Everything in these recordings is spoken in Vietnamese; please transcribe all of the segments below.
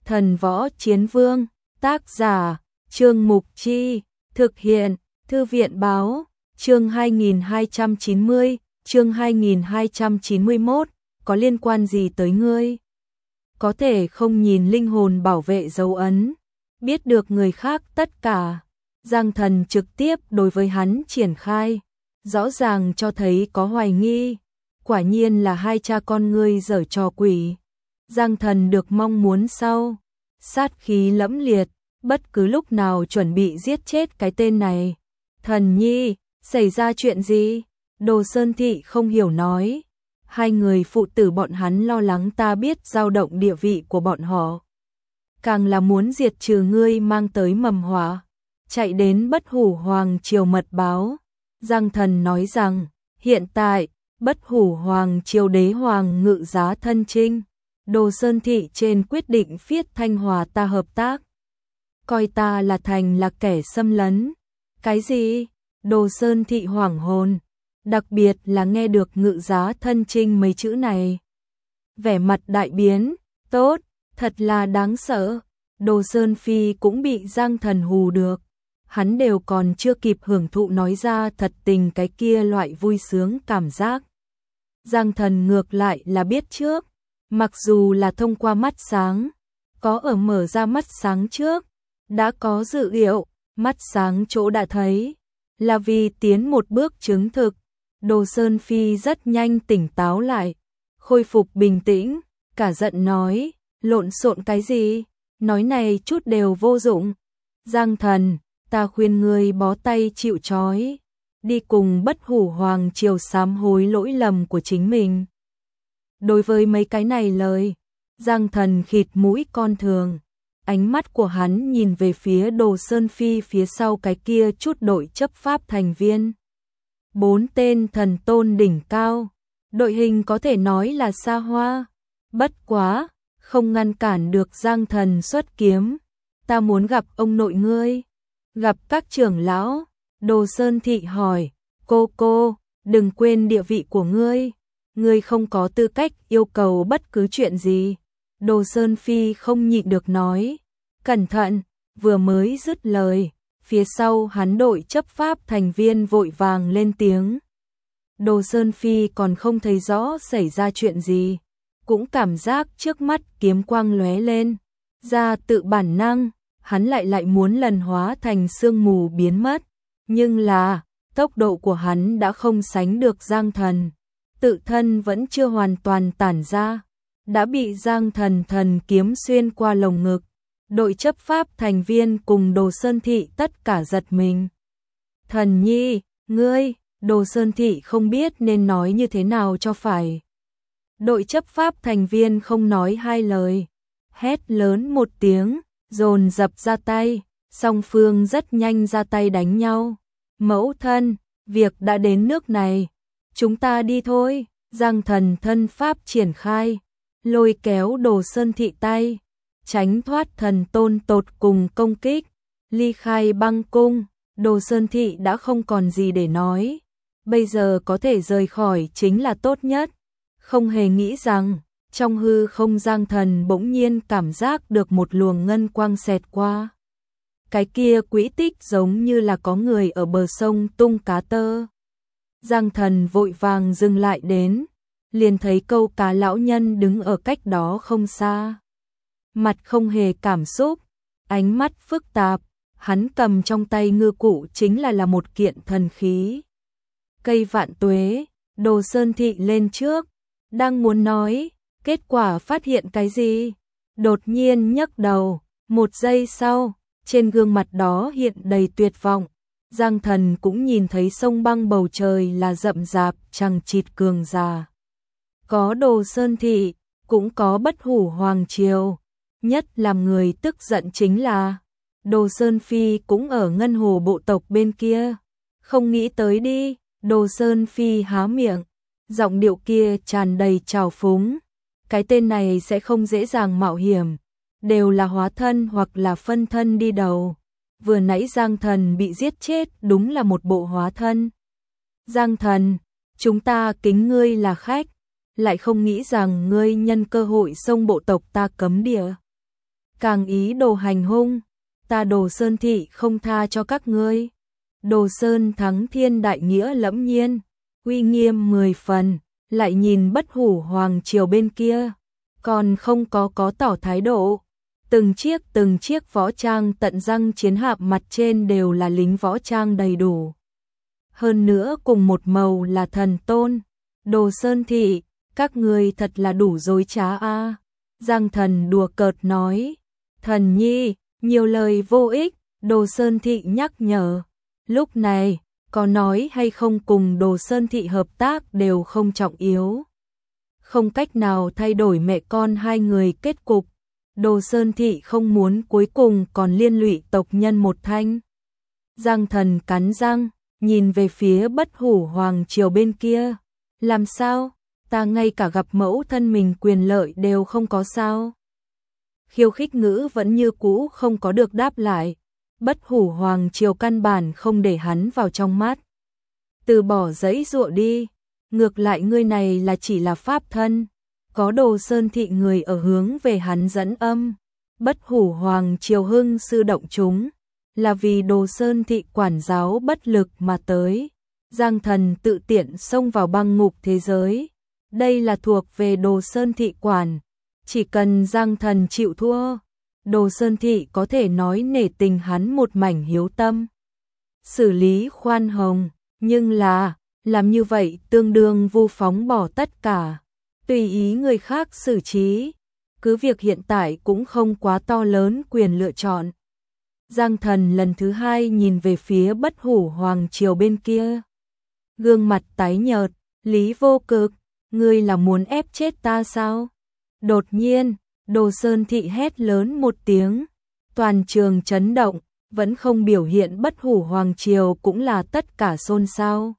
Thần Võ Chiến Vương, tác giả, Trương Mục Chi, thực hiện, Thư viện Báo, chương 2290, chương 2291, có liên quan gì tới ngươi? Có thể không nhìn linh hồn bảo vệ dấu ấn, biết được người khác tất cả. Giang Thần trực tiếp đối với hắn triển khai, rõ ràng cho thấy có hoài nghi, quả nhiên là hai cha con ngươi giở trò quỷ. Giang Thần được mong muốn sau, sát khí lẫm liệt, bất cứ lúc nào chuẩn bị giết chết cái tên này. Thần nhi, xảy ra chuyện gì? Đồ Sơn Thị không hiểu nói. Hai người phụ tử bọn hắn lo lắng ta biết dao động địa vị của bọn họ. Càng là muốn diệt trừ ngươi mang tới mầm họa. Chạy đến Bất Hủ Hoàng Triều mật báo. Giang Thần nói rằng, hiện tại, Bất Hủ Hoàng Triều đế hoàng ngự giá thân chinh. Đồ Sơn Thị trên quyết định phiết Thanh Hòa ta hợp tác. Coi ta là thành là kẻ xâm lấn. Cái gì? Đồ Sơn Thị hoảng hồn. Đặc biệt là nghe được ngự giá thân chinh mấy chữ này. Vẻ mặt đại biến, tốt, thật là đáng sợ. Đồ Sơn Phi cũng bị Giang Thần hù được. Hắn đều còn chưa kịp hưởng thụ nói ra thật tình cái kia loại vui sướng cảm giác. Giang Thần ngược lại là biết trước, mặc dù là thông qua mắt sáng, có ở mở ra mắt sáng trước, đã có dự liệu, mắt sáng chỗ đã thấy, là vì tiến một bước chứng thực. Đồ Sơn Phi rất nhanh tỉnh táo lại, khôi phục bình tĩnh, cả giận nói, lộn xộn cái gì, nói này chút đều vô dụng. Giang Thần, ta khuyên ngươi bó tay chịu trói, đi cùng Bất Hủ Hoàng Triều sám hối lỗi lầm của chính mình. Đối với mấy cái này lời, Giang Thần khịt mũi con thường, ánh mắt của hắn nhìn về phía Đồ Sơn Phi phía sau cái kia chút đội chấp pháp thành viên. 4 tên thần tôn đỉnh cao, đội hình có thể nói là xa hoa, bất quá, không ngăn cản được Giang Thần xuất kiếm. Ta muốn gặp ông nội ngươi, gặp các trưởng lão. Đồ Sơn Thị hỏi, cô, đừng quên địa vị của ngươi không có tư cách yêu cầu bất cứ chuyện gì. Đồ Sơn Phi không nhịn được nói, cẩn thận, vừa mới dứt lời. Phía sau hắn đội chấp pháp thành viên vội vàng lên tiếng. Đồ Sơn Phi còn không thấy rõ xảy ra chuyện gì, cũng cảm giác trước mắt kiếm quang lóe lên, ra tự bản năng, hắn lại muốn lần hóa thành sương mù biến mất, nhưng là, tốc độ của hắn đã không sánh được Giang Thần, tự thân vẫn chưa hoàn toàn tản ra, đã bị Giang Thần kiếm xuyên qua lồng ngực. Đội chấp pháp thành viên cùng Đồ Sơn Thị tất cả giật mình. Thần nhi, ngươi, Đồ Sơn Thị không biết nên nói như thế nào cho phải. Đội chấp pháp thành viên không nói hai lời, hét lớn một tiếng, dồn dập ra tay, song phương rất nhanh ra tay đánh nhau. Mẫu thân, việc đã đến nước này, chúng ta đi thôi. Giang Thần thân pháp triển khai, lôi kéo Đồ Sơn Thị tay, tránh thoát thần tôn tột cùng công kích, ly khai băng cung. Đồ Sơn Thị đã không còn gì để nói, bây giờ có thể rời khỏi chính là tốt nhất. Không hề nghĩ rằng, trong hư không Giang Thần bỗng nhiên cảm giác được một luồng ngân quang xẹt qua. Cái kia quỹ tích giống như là có người ở bờ sông tung cá tơ. Giang Thần vội vàng dừng lại đến, liền thấy câu cá lão nhân đứng ở cách đó không xa. Mặt không hề cảm xúc, ánh mắt phức tạp, hắn cầm trong tay ngư cụ chính là một kiện thần khí. Cây vạn tuế. Đồ Sơn Thị lên trước, đang muốn nói, kết quả phát hiện cái gì? Đột nhiên nhấc đầu, một giây sau, trên gương mặt đó hiện đầy tuyệt vọng. Giang Thần cũng nhìn thấy sông băng bầu trời là rậm rạp chằng chịt cường giả. Có Đồ Sơn Thị, cũng có Bất Hủ Hoàng Triều. Nhất làm người tức giận chính là Đồ Sơn Phi cũng ở Ngân Hồ bộ tộc bên kia. Không nghĩ tới đi. Đồ Sơn Phi há miệng, giọng điệu kia tràn đầy trào phúng. Cái tên này sẽ không dễ dàng mạo hiểm, đều là hóa thân hoặc là phân thân đi đầu. Vừa nãy Giang Thần bị giết chết đúng là một bộ hóa thân. Giang Thần, chúng ta kính ngươi là khách, lại không nghĩ rằng ngươi nhân cơ hội xông bộ tộc ta cấm địa. càng ý đồ hành hung, ta Đồ Sơn thị không tha cho các ngươi. Đồ Sơn Thắng Thiên đại nghĩa lẫm nhiên, uy nghiêm 10 phần, lại nhìn Bất Hủ Hoàng Triều bên kia, còn không có tỏ thái độ. Từng chiếc võ trang tận răng chiến hạm mặt trên đều là lính võ trang đầy đủ. Hơn nữa cùng một màu là thần tôn. Đồ Sơn thị, các ngươi thật là đủ dối trá a. Giang Thần đùa cợt nói, thần nhi, nhiều lời vô ích, Đồ Sơn thị nhắc nhở. Lúc này, có nói hay không cùng Đồ Sơn thị hợp tác đều không trọng yếu. Không cách nào thay đổi mẹ con hai người kết cục. Đồ Sơn thị không muốn cuối cùng còn liên lụy tộc nhân một thanh. Giang Thần cắn răng, nhìn về phía Bất Hủ Hoàng Triều bên kia. Làm sao? Ta ngay cả gặp mẫu thân mình quyền lợi đều không có sao? Khiêu khích ngữ vẫn như cũ không có được đáp lại. Bất Hủ Hoàng Triều căn bản không để hắn vào trong mắt. Từ bỏ giấy dụa đi, ngược lại ngươi này là chỉ là pháp thân. Có Đồ Sơn thị người ở hướng về hắn dẫn âm. Bất Hủ Hoàng Triều hưng sư động chúng, là vì Đồ Sơn thị quản giáo bất lực mà tới. Giang Thần tự tiện xông vào băng ngục thế giới. Đây là thuộc về Đồ Sơn thị quản. Chỉ cần Giang Thần chịu thua, Đồ Sơn thị có thể nói nể tình hắn một mảnh hiếu tâm. Xử lý khoan hồng, nhưng là, làm như vậy tương đương vu phóng bỏ tất cả. Tùy ý người khác xử trí, cứ việc hiện tại cũng không quá to lớn quyền lựa chọn. Giang Thần lần thứ hai nhìn về phía Bất Hủ Hoàng Triều bên kia. Gương mặt tái nhợt, Lý Vô Cực, ngươi là muốn ép chết ta sao? Đột nhiên, Đồ Sơn thị hét lớn một tiếng, toàn trường chấn động, vẫn không biểu hiện Bất Hủ Hoàng Triều cũng là tất cả xôn xao.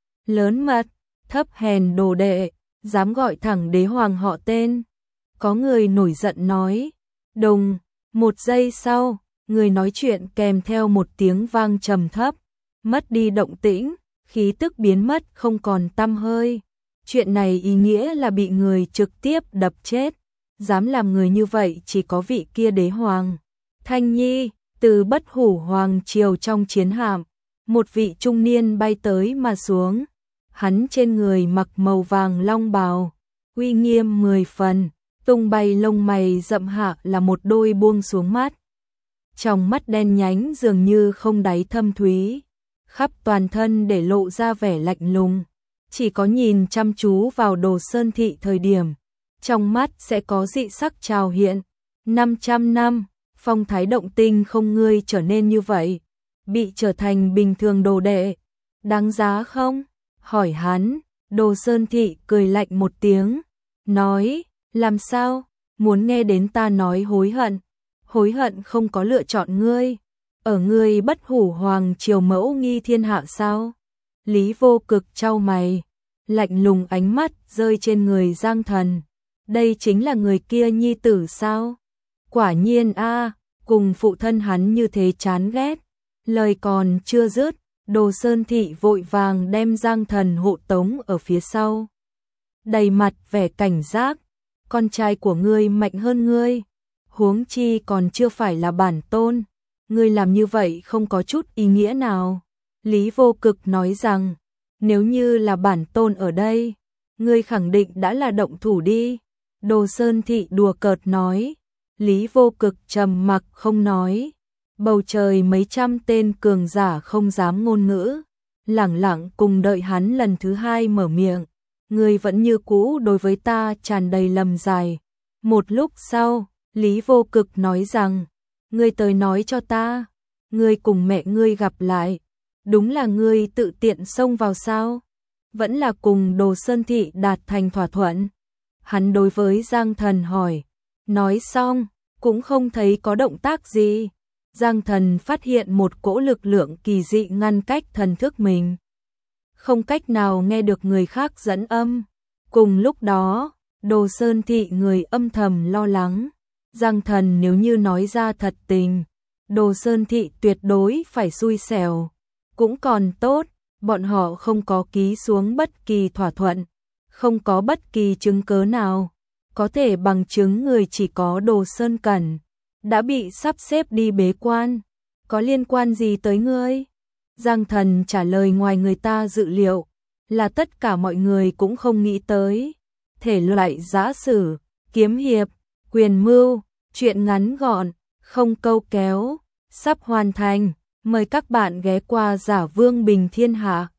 Lớn mật, thấp hèn đồ đệ, dám gọi thẳng đế hoàng họ tên. Có người nổi giận nói, đùng, một giây sau, người nói chuyện kèm theo một tiếng vang trầm thấp, mất đi động tĩnh, khí tức biến mất không còn tăm hơi. Chuyện này ý nghĩa là bị người trực tiếp đập chết. Dám làm người như vậy chỉ có vị kia đế hoàng. Thanh Nhi, từ Bất Hủ Hoàng Triều trong chiến hạm, một vị trung niên bay tới mà xuống. Hắn trên người mặc màu vàng long bào, uy nghiêm 10 phần, tung bay lông mày rậm hạ là một đôi buông xuống mắt. Trong mắt đen nhánh dường như không đáy thâm thúy, khắp toàn thân để lộ ra vẻ lạnh lùng. Chỉ có nhìn chăm chú vào Đồ Sơn thị thời điểm, trong mắt sẽ có dị sắc trào hiện. 500 năm, phong thái động tinh không ngươi trở nên như vậy, bị trở thành bình thường đồ đệ, đáng giá không? Hỏi hắn. Đồ Sơn thị cười lạnh một tiếng, nói, làm sao, muốn nghe đến ta nói hối hận không có lựa chọn ngươi, ở ngươi Bất Hủ Hoàng Triều mẫu nghi thiên hạ sao? Lý Vô Cực chau mày, lạnh lùng ánh mắt rơi trên người Giang Thần. Đây chính là người kia nhi tử sao? Quả nhiên a, cùng phụ thân hắn như thế chán ghét. Lời còn chưa dứt, Đồ Sơn thị vội vàng đem Giang Thần hộ tống ở phía sau. Đầy mặt vẻ cảnh giác, con trai của ngươi mạnh hơn ngươi, huống chi còn chưa phải là bản tôn, ngươi làm như vậy không có chút ý nghĩa nào. Lý Vô Cực nói rằng, nếu như là bản tôn ở đây, ngươi khẳng định đã là động thủ đi. Đồ Sơn thị đùa cợt nói. Lý Vô Cực trầm mặc không nói. Bầu trời mấy trăm tên cường giả không dám ngôn ngữ, lẳng lặng cùng đợi hắn lần thứ hai mở miệng. Ngươi vẫn như cũ đối với ta tràn đầy lầm dài. Một lúc sau, Lý Vô Cực nói rằng, ngươi tới nói cho ta, ngươi cùng mẹ ngươi gặp lại, đúng là ngươi tự tiện xông vào sao? Vẫn là cùng Đồ Sơn thị đạt thành thỏa thuận? Hắn đối với Giang Thần hỏi, nói xong, cũng không thấy có động tác gì. Giang Thần phát hiện một cỗ lực lượng kỳ dị ngăn cách thần thức mình, không cách nào nghe được người khác dẫn âm. Cùng lúc đó, Đồ Sơn thị người âm thầm lo lắng. Giang Thần nếu như nói ra thật tình, Đồ Sơn thị tuyệt đối phải xui xẻo. Cũng còn tốt, bọn họ không có ký xuống bất kỳ thỏa thuận, không có bất kỳ chứng cớ nào có thể bằng chứng người chỉ có Đồ Sơn Cẩn. đã bị sắp xếp đi bế quan, có liên quan gì tới ngươi? Giang Thần trả lời ngoài người ta dự liệu, là tất cả mọi người cũng không nghĩ tới. Thể loại giã sử, kiếm hiệp, quyền mưu, truyện ngắn gọn, không câu kéo, sắp hoàn thành. Mời các bạn ghé qua Giả Vương Bình Thiên Hạ.